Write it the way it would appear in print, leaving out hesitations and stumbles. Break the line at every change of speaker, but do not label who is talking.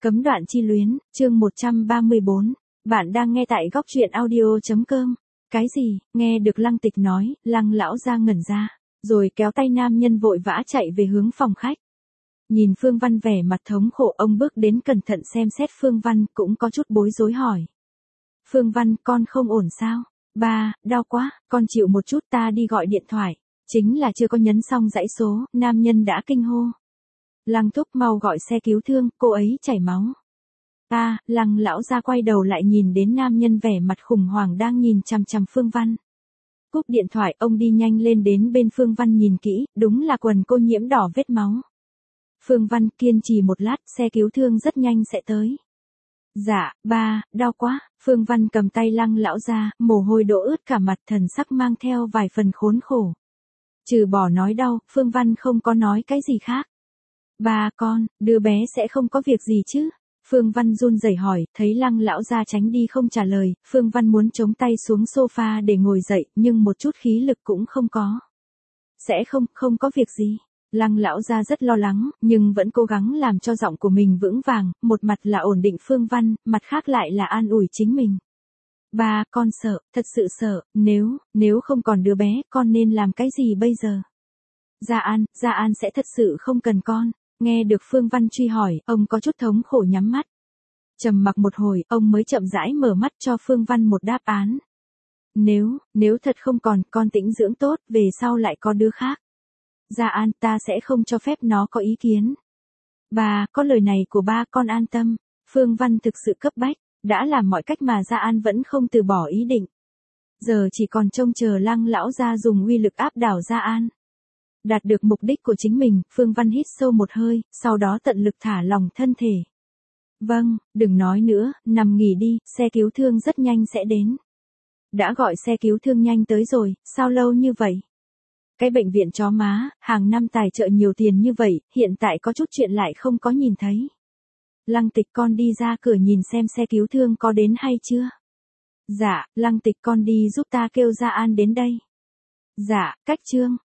Cấm đoạn chi luyến, chương 134. Bạn đang nghe tại góc truyện audio.com. Cái gì? Nghe được Lăng Tịch nói, Lăng lão ra ngẩn ra, rồi kéo tay nam nhân vội vã chạy về hướng phòng khách. Nhìn Phương Văn vẻ mặt thống khổ, ông bước đến cẩn thận xem xét Phương Văn, cũng có chút bối rối hỏi. Phương Văn, con không ổn sao? Ba, đau quá, con chịu một chút, ta đi gọi điện thoại. Chính là chưa có nhấn xong dãy số, nam nhân đã kinh hô. Lăng thúc, mau gọi xe cứu thương, cô ấy chảy máu. Lăng lão ra quay đầu lại nhìn đến nam nhân vẻ mặt khủng hoảng đang nhìn chằm chằm Phương Văn. Cúp điện thoại, ông đi nhanh lên đến bên Phương Văn nhìn kỹ, đúng là quần cô nhiễm đỏ vết máu. Phương Văn, kiên trì một lát, xe cứu thương rất nhanh sẽ tới. Dạ, ba, đau quá. Phương Văn cầm tay Lăng lão ra, mồ hôi đổ ướt cả mặt, thần sắc mang theo vài phần khốn khổ. Trừ bỏ nói đau, Phương Văn không có nói cái gì khác. Ba, con, đứa bé sẽ không có việc gì chứ? Phương Văn run rẩy hỏi, thấy Lăng lão ra tránh đi không trả lời, Phương Văn muốn chống tay xuống sofa để ngồi dậy, nhưng một chút khí lực cũng không có. Sẽ không có việc gì. Lăng lão ra rất lo lắng, nhưng vẫn cố gắng làm cho giọng của mình vững vàng, một mặt là ổn định Phương Văn, mặt khác lại là an ủi chính mình. Ba, con sợ, thật sự sợ, nếu không còn đứa bé, con nên làm cái gì bây giờ? Gia An sẽ thật sự không cần con. Nghe được Phương Văn truy hỏi, ông có chút thống khổ nhắm mắt. Trầm mặc một hồi, ông mới chậm rãi mở mắt cho Phương Văn một đáp án. Nếu thật không còn, con tĩnh dưỡng tốt, về sau lại có đứa khác. Gia An, ta sẽ không cho phép nó có ý kiến. Ba, có lời này của ba, con an tâm. Phương Văn thực sự cấp bách, đã làm mọi cách mà Gia An vẫn không từ bỏ ý định. Giờ chỉ còn trông chờ Lăng lão ra dùng uy lực áp đảo Gia An. Đạt được mục đích của chính mình, Phương Văn hít sâu một hơi, sau đó tận lực thả lỏng thân thể. Vâng, đừng nói nữa, nằm nghỉ đi, xe cứu thương rất nhanh sẽ đến. Đã gọi xe cứu thương nhanh tới rồi, sao lâu như vậy? Cái bệnh viện chó má, hàng năm tài trợ nhiều tiền như vậy, hiện tại có chút chuyện lại không có nhìn thấy. Lăng Tịch, con đi ra cửa nhìn xem xe cứu thương có đến hay chưa? Dạ, Lăng Tịch, con đi giúp ta kêu Gia An đến đây. Dạ, cách chương.